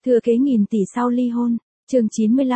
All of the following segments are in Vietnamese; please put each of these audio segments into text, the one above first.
Thừa kế nghìn tỷ sau ly hôn, chương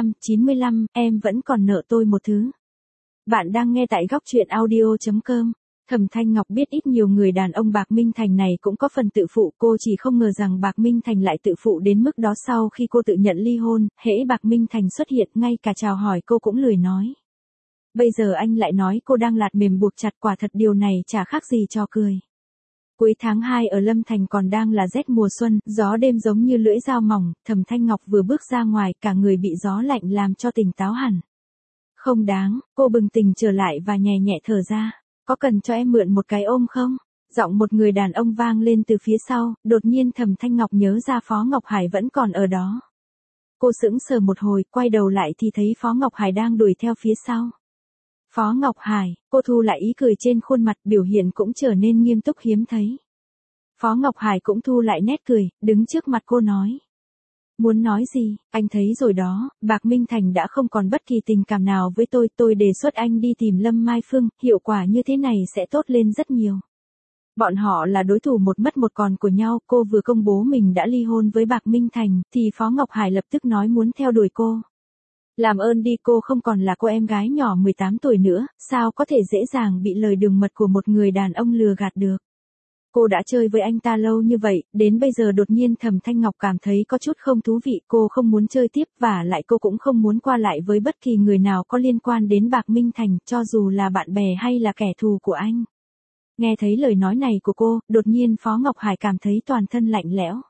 95, em vẫn còn nợ tôi một thứ. Bạn đang nghe tại góc truyện audio.com. Thẩm Thanh Ngọc biết ít nhiều người đàn ông Bạc Minh Thành này cũng có phần tự phụ, cô chỉ không ngờ rằng Bạc Minh Thành lại tự phụ đến mức đó. Sau khi cô tự nhận ly hôn, hễ Bạc Minh Thành xuất hiện ngay cả chào hỏi cô cũng lười nói. Bây giờ anh lại nói cô đang lạt mềm buộc chặt, quả thật điều này chả khác gì trò cười. Cuối tháng 2 ở Lâm Thành còn đang là rét mùa xuân, gió đêm giống như lưỡi dao mỏng, Thẩm Thanh Ngọc vừa bước ra ngoài cả người bị gió lạnh làm cho tỉnh táo hẳn. Không đáng, cô bừng tỉnh trở lại và nhẹ nhẹ thở ra. Có cần cho em mượn một cái ôm không? Giọng một người đàn ông vang lên từ phía sau, đột nhiên Thẩm Thanh Ngọc nhớ ra Phó Ngọc Hải vẫn còn ở đó. Cô sững sờ một hồi, quay đầu lại thì thấy Phó Ngọc Hải đang đuổi theo phía sau. Phó Ngọc Hải, cô thu lại ý cười trên khuôn mặt, biểu hiện cũng trở nên nghiêm túc hiếm thấy. Phó Ngọc Hải cũng thu lại nét cười, đứng trước mặt cô nói. Muốn nói gì, anh thấy rồi đó, Bạc Minh Thành đã không còn bất kỳ tình cảm nào với tôi đề xuất anh đi tìm Lâm Mai Phương, hiệu quả như thế này sẽ tốt lên rất nhiều. Bọn họ là đối thủ một mất một còn của nhau, cô vừa công bố mình đã ly hôn với Bạc Minh Thành, thì Phó Ngọc Hải lập tức nói muốn theo đuổi cô. Làm ơn đi, cô không còn là cô em gái nhỏ 18 tuổi nữa, sao có thể dễ dàng bị lời đường mật của một người đàn ông lừa gạt được. Cô đã chơi với anh ta lâu như vậy, đến bây giờ đột nhiên Thẩm Thanh Ngọc cảm thấy có chút không thú vị, cô không muốn chơi tiếp và lại cô cũng không muốn qua lại với bất kỳ người nào có liên quan đến Bạc Minh Thành, cho dù là bạn bè hay là kẻ thù của anh. Nghe thấy lời nói này của cô, đột nhiên Phó Ngọc Hải cảm thấy toàn thân lạnh lẽo.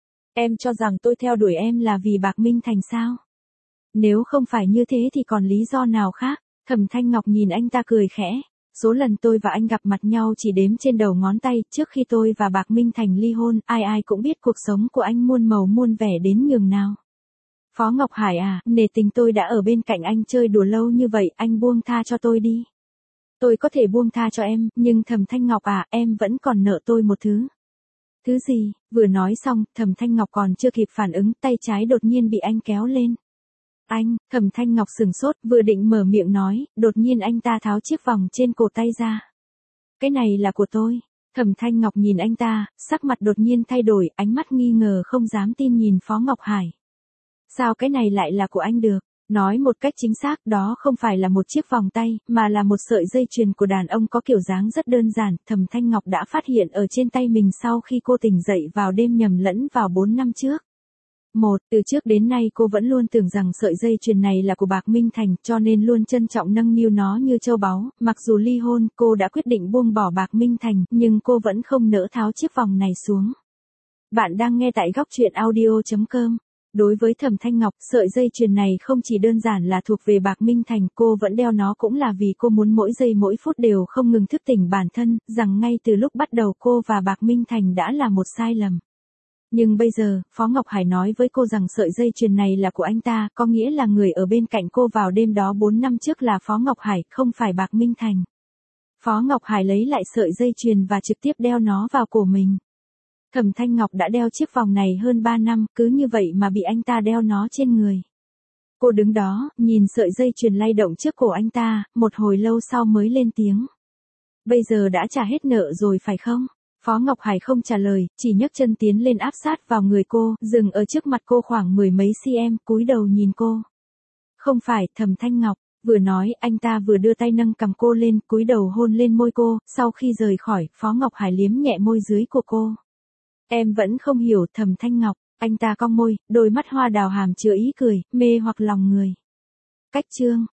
Em cho rằng tôi theo đuổi em là vì Bạc Minh Thành sao? Nếu không phải như thế thì còn lý do nào khác? Thẩm Thanh Ngọc nhìn anh ta cười khẽ. Số lần tôi và anh gặp mặt nhau chỉ đếm trên đầu ngón tay, trước khi tôi và Bạc Minh Thành ly hôn, ai cũng biết cuộc sống của anh muôn màu muôn vẻ đến nhường nào. Phó Ngọc Hải à, nể tình tôi đã ở bên cạnh anh chơi đùa lâu như vậy, anh buông tha cho tôi đi. Tôi có thể buông tha cho em, nhưng Thẩm Thanh Ngọc à, em vẫn còn nợ tôi một thứ. Thứ gì? Vừa nói xong, Thẩm Thanh Ngọc còn chưa kịp phản ứng, tay trái đột nhiên bị anh kéo lên. Anh, Thẩm Thanh Ngọc sửng sốt, vừa định mở miệng nói, đột nhiên anh ta tháo chiếc vòng trên cổ tay ra. Cái này là của tôi. Thẩm Thanh Ngọc nhìn anh ta, sắc mặt đột nhiên thay đổi, ánh mắt nghi ngờ không dám tin nhìn Phó Ngọc Hải. Sao cái này lại là của anh được? Nói một cách chính xác, đó không phải là một chiếc vòng tay, mà là một sợi dây chuyền của đàn ông có kiểu dáng rất đơn giản, Thẩm Thanh Ngọc đã phát hiện ở trên tay mình sau khi cô tỉnh dậy vào đêm nhầm lẫn vào 4 năm trước. Từ trước đến nay cô vẫn luôn tưởng rằng sợi dây chuyền này là của Bạc Minh Thành, cho nên luôn trân trọng nâng niu nó như châu báu, mặc dù ly hôn, cô đã quyết định buông bỏ Bạc Minh Thành, nhưng cô vẫn không nỡ tháo chiếc vòng này xuống. Bạn đang nghe tại góc truyện audio.com. Đối với Thẩm Thanh Ngọc, sợi dây chuyền này không chỉ đơn giản là thuộc về Bạc Minh Thành, cô vẫn đeo nó cũng là vì cô muốn mỗi giây mỗi phút đều không ngừng thức tỉnh bản thân, rằng ngay từ lúc bắt đầu cô và Bạc Minh Thành đã là một sai lầm. Nhưng bây giờ, Phó Ngọc Hải nói với cô rằng sợi dây chuyền này là của anh ta, có nghĩa là người ở bên cạnh cô vào đêm đó 4 năm trước là Phó Ngọc Hải, không phải Bạc Minh Thành. Phó Ngọc Hải lấy lại sợi dây chuyền và trực tiếp đeo nó vào cổ mình. Thẩm Thanh Ngọc đã đeo chiếc vòng này hơn 3 năm, cứ như vậy mà bị anh ta đeo nó trên người. Cô đứng đó, nhìn sợi dây chuyền lay động trước cổ anh ta, một hồi lâu sau mới lên tiếng. Bây giờ đã trả hết nợ rồi phải không? Phó Ngọc Hải không trả lời, chỉ nhấc chân tiến lên áp sát vào người cô, dừng ở trước mặt cô khoảng mười mấy cm, cúi đầu nhìn cô. Không phải, Thẩm Thanh Ngọc, vừa nói, anh ta vừa đưa tay nâng cằm cô lên, cúi đầu hôn lên môi cô, sau khi rời khỏi, Phó Ngọc Hải liếm nhẹ môi dưới của cô. Em vẫn không hiểu, Thẩm Thanh Ngọc, anh ta cong môi, đôi mắt hoa đào hàm chứa ý cười, mê hoặc lòng người. Cách chương